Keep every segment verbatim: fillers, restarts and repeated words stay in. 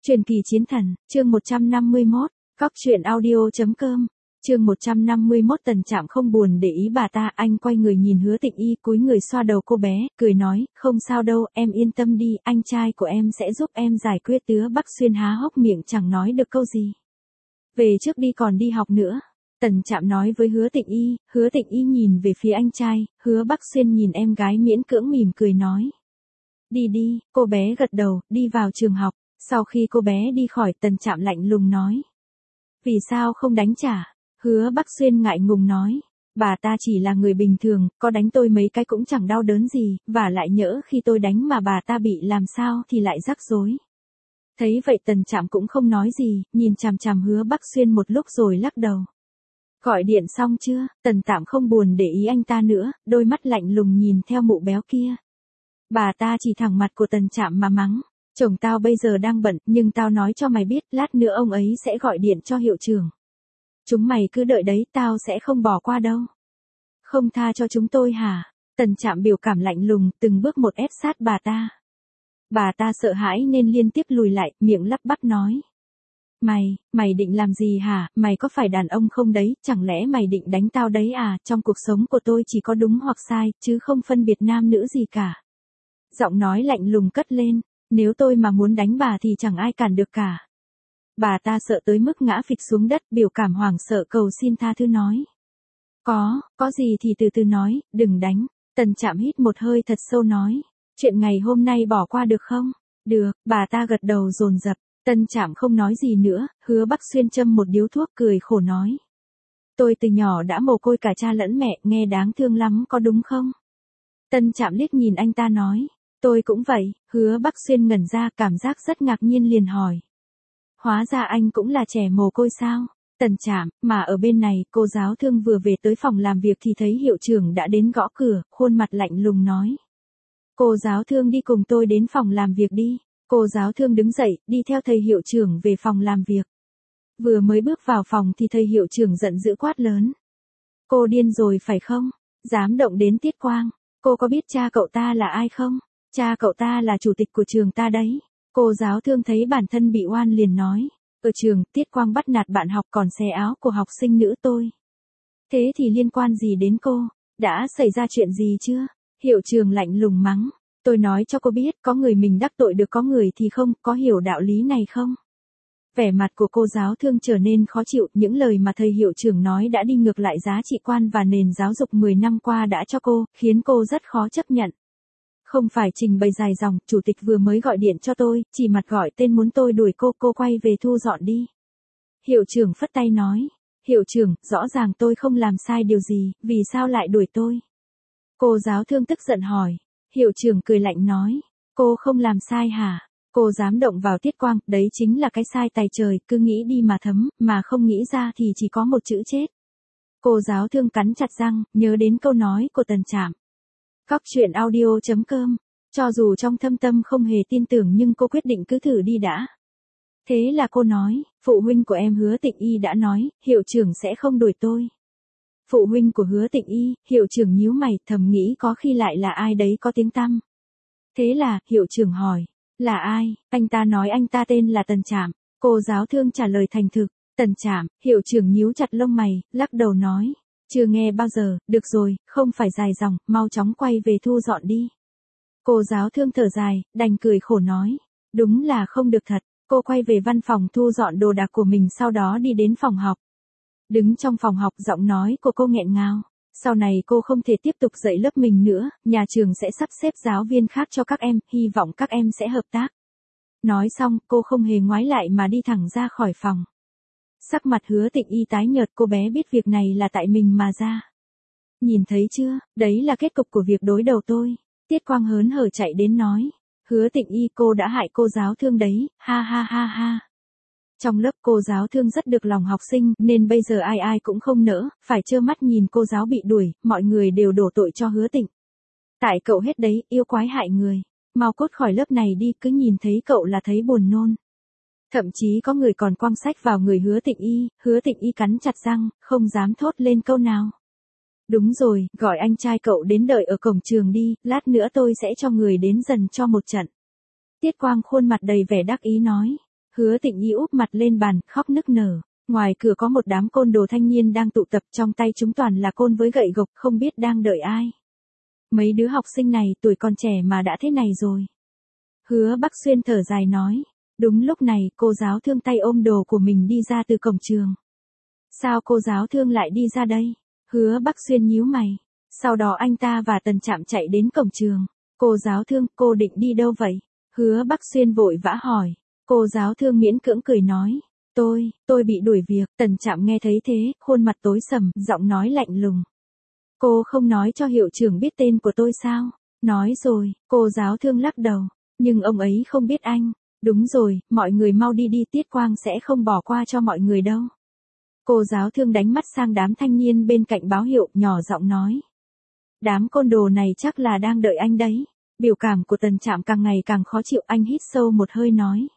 Truyền kỳ chiến thần, chương một trăm năm mươi mốt, góc truyện audio chấm com, chương một trăm năm mươi mốt. Tần Trạm không buồn để ý bà ta, anh quay người nhìn Hứa Tịnh Y, cúi người xoa đầu cô bé, cười nói, không sao đâu, em yên tâm đi, anh trai của em sẽ giúp em giải quyết. Hứa Bắc Xuyên há hốc miệng chẳng nói được câu gì. Về trước đi, còn đi học nữa. Tần Trạm nói với Hứa Tịnh Y. Hứa Tịnh Y nhìn về phía anh trai, Hứa Bắc Xuyên nhìn em gái miễn cưỡng mỉm cười nói. Đi đi, cô bé gật đầu, đi vào trường học. Sau khi cô bé đi khỏi, Tần Trạm lạnh lùng nói. Vì sao không đánh trả? Hứa Bắc Xuyên ngại ngùng nói. Bà ta chỉ là người bình thường, có đánh tôi mấy cái cũng chẳng đau đớn gì, và lại nhỡ khi tôi đánh mà bà ta bị làm sao thì lại rắc rối. Thấy vậy Tần Trạm cũng không nói gì, nhìn chằm chằm Hứa Bắc Xuyên một lúc rồi lắc đầu. Gọi điện xong chưa? Tần Trạm không buồn để ý anh ta nữa, đôi mắt lạnh lùng nhìn theo mụ béo kia. Bà ta chỉ thẳng mặt của Tần Trạm mà mắng. Chồng tao bây giờ đang bận, nhưng tao nói cho mày biết, lát nữa ông ấy sẽ gọi điện cho hiệu trưởng. Chúng mày cứ đợi đấy, tao sẽ không bỏ qua đâu. Không tha cho chúng tôi hả? Tần Trạm biểu cảm lạnh lùng, từng bước một ép sát bà ta. Bà ta sợ hãi nên liên tiếp lùi lại, miệng lắp bắp nói. Mày, mày định làm gì hả? Mày có phải đàn ông không đấy? Chẳng lẽ mày định đánh tao đấy à? Trong cuộc sống của tôi chỉ có đúng hoặc sai, chứ không phân biệt nam nữ gì cả. Giọng nói lạnh lùng cất lên. Nếu tôi mà muốn đánh bà thì chẳng ai cản được cả. Bà ta sợ tới mức ngã phịch xuống đất, biểu cảm hoảng sợ cầu xin tha thứ nói. Có, có gì thì từ từ nói, đừng đánh. Tần Trạm hít một hơi thật sâu nói. Chuyện ngày hôm nay bỏ qua được không? Được, bà ta gật đầu dồn dập. Tần Trạm không nói gì nữa, Hứa Bắc Xuyên châm một điếu thuốc cười khổ nói. Tôi từ nhỏ đã mồ côi cả cha lẫn mẹ, nghe đáng thương lắm có đúng không? Tần Trạm liếc nhìn anh ta nói. Tôi cũng vậy. Hứa Bắc Xuyên ngẩn ra, cảm giác rất ngạc nhiên liền hỏi. Hóa ra anh cũng là trẻ mồ côi sao? Tần Trạm, mà ở bên này, cô giáo thương vừa về tới phòng làm việc thì thấy hiệu trưởng đã đến gõ cửa, khuôn mặt lạnh lùng nói. Cô giáo thương đi cùng tôi đến phòng làm việc đi. Cô giáo thương đứng dậy, đi theo thầy hiệu trưởng về phòng làm việc. Vừa mới bước vào phòng thì thầy hiệu trưởng giận dữ quát lớn. Cô điên rồi phải không? Dám động đến Tiết Quang. Cô có biết cha cậu ta là ai không? Cha cậu ta là chủ tịch của trường ta đấy. Cô giáo thương thấy bản thân bị oan liền nói. Ở trường, Tiết Quang bắt nạt bạn học còn xé áo của học sinh nữ tôi. Thế thì liên quan gì đến cô? Đã xảy ra chuyện gì chưa? Hiệu trưởng lạnh lùng mắng. Tôi nói cho cô biết, có người mình đắc tội được có người thì không, có hiểu đạo lý này không? Vẻ mặt của cô giáo thương trở nên khó chịu, những lời mà thầy hiệu trưởng nói đã đi ngược lại giá trị quan và nền giáo dục mười năm qua đã cho cô, khiến cô rất khó chấp nhận. Không phải trình bày dài dòng, chủ tịch vừa mới gọi điện cho tôi, chỉ mặt gọi tên muốn tôi đuổi cô, cô quay về thu dọn đi. Hiệu trưởng phất tay nói. Hiệu trưởng, rõ ràng tôi không làm sai điều gì, vì sao lại đuổi tôi? Cô giáo thương tức giận hỏi. Hiệu trưởng cười lạnh nói. Cô không làm sai hả? Cô dám động vào Tiết Quang, đấy chính là cái sai tày trời, cứ nghĩ đi mà thấm, mà không nghĩ ra thì chỉ có một chữ chết. Cô giáo thương cắn chặt răng, nhớ đến câu nói của Tần Trạm. Góc truyện audio chấm com, cho dù trong thâm tâm không hề tin tưởng nhưng cô quyết định cứ thử đi đã. Thế là cô nói, phụ huynh của em Hứa Tịnh Y đã nói, hiệu trưởng sẽ không đuổi tôi. Phụ huynh của Hứa Tịnh Y, hiệu trưởng nhíu mày, thầm nghĩ có khi lại là ai đấy có tiếng tăm. Thế là, hiệu trưởng hỏi, là ai? Anh ta nói anh ta tên là Tần Trạm. Cô giáo thương trả lời thành thực, Tần Trạm. Hiệu trưởng nhíu chặt lông mày, lắc đầu nói. Chưa nghe bao giờ, được rồi, không phải dài dòng, mau chóng quay về thu dọn đi. Cô giáo thương thở dài, đành cười khổ nói. Đúng là không được thật, cô quay về văn phòng thu dọn đồ đạc của mình sau đó đi đến phòng học. Đứng trong phòng học giọng nói của cô nghẹn ngào. Sau này cô không thể tiếp tục dạy lớp mình nữa, nhà trường sẽ sắp xếp giáo viên khác cho các em, hy vọng các em sẽ hợp tác. Nói xong, cô không hề ngoái lại mà đi thẳng ra khỏi phòng. Sắc mặt Hứa Tịnh Y tái nhợt, cô bé biết việc này là tại mình mà ra. Nhìn thấy chưa, đấy là kết cục của việc đối đầu tôi. Tiết Quang hớn hở chạy đến nói. Hứa Tịnh Y, cô đã hại cô giáo thương đấy, ha ha ha ha. Trong lớp cô giáo thương rất được lòng học sinh nên bây giờ ai ai cũng không nỡ, phải trơ mắt nhìn cô giáo bị đuổi, mọi người đều đổ tội cho Hứa Tịnh. Tại cậu hết đấy, yêu quái hại người. Mau cút khỏi lớp này đi, cứ nhìn thấy cậu là thấy buồn nôn. Thậm chí có người còn quăng sách vào người Hứa Tịnh Y, Hứa Tịnh Y cắn chặt răng, không dám thốt lên câu nào. Đúng rồi, gọi anh trai cậu đến đợi ở cổng trường đi, lát nữa tôi sẽ cho người đến dần cho một trận. Tiết Quang khuôn mặt đầy vẻ đắc ý nói. Hứa Tịnh Y úp mặt lên bàn, khóc nức nở. Ngoài cửa có một đám côn đồ thanh niên đang tụ tập, trong tay chúng toàn là côn với gậy gộc, không biết đang đợi ai. Mấy đứa học sinh này tuổi còn trẻ mà đã thế này rồi. Hứa Bắc Xuyên thở dài nói. Đúng lúc này, cô giáo thương tay ôm đồ của mình đi ra từ cổng trường. Sao cô giáo thương lại đi ra đây? Hứa Bắc Xuyên nhíu mày. Sau đó anh ta và Tần Trạm chạy đến cổng trường. Cô giáo thương, cô định đi đâu vậy? Hứa Bắc Xuyên vội vã hỏi. Cô giáo thương miễn cưỡng cười nói. Tôi, tôi bị đuổi việc. Tần Trạm nghe thấy thế, khuôn mặt tối sầm, giọng nói lạnh lùng. Cô không nói cho hiệu trưởng biết tên của tôi sao? Nói rồi, cô giáo thương lắc đầu. Nhưng ông ấy không biết anh. Đúng rồi, mọi người mau đi đi, Tiết Quang sẽ không bỏ qua cho mọi người đâu. Cô giáo thương đánh mắt sang đám thanh niên bên cạnh báo hiệu, nhỏ giọng nói. Đám côn đồ này chắc là đang đợi anh đấy. Biểu cảm của Tần Trạm càng ngày càng khó chịu, anh hít sâu một hơi nói.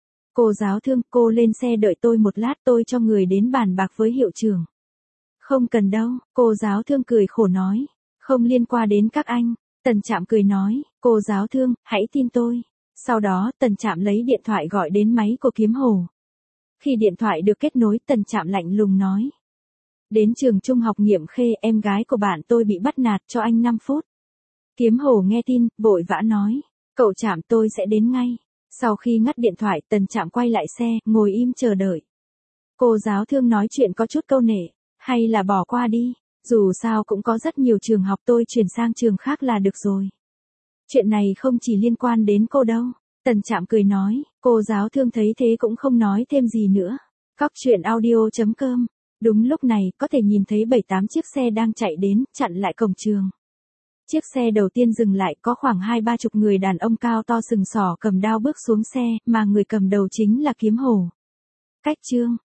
Cô giáo thương, cô lên xe đợi tôi một lát, tôi cho người đến bàn bạc với hiệu trưởng. Không cần đâu, cô giáo thương cười khổ nói. Không liên quan đến các anh. Tần Trạm cười nói, cô giáo thương, hãy tin tôi. Sau đó, Tần Trạm lấy điện thoại gọi đến máy của Kiếm Hổ. Khi điện thoại được kết nối, Tần Trạm lạnh lùng nói. Đến trường trung học Nghiệm Khê, em gái của bạn tôi bị bắt nạt, cho anh năm phút. Kiếm Hổ nghe tin, vội vã nói. Cậu Trạm, tôi sẽ đến ngay. Sau khi ngắt điện thoại, Tần Trạm quay lại xe, ngồi im chờ đợi. Cô giáo thương nói chuyện có chút câu nệ, hay là bỏ qua đi, dù sao cũng có rất nhiều trường học, tôi chuyển sang trường khác là được rồi. Chuyện này không chỉ liên quan đến cô đâu. Tần Trạm cười nói, cô giáo thương thấy thế cũng không nói thêm gì nữa. Cóc truyện audio chấm com. Đúng lúc này, có thể nhìn thấy bảy tám chiếc xe đang chạy đến, chặn lại cổng trường. Chiếc xe đầu tiên dừng lại, có khoảng hai ba chục người đàn ông cao to sừng sỏ cầm đao bước xuống xe, mà người cầm đầu chính là Kiếm Hổ. Cách chương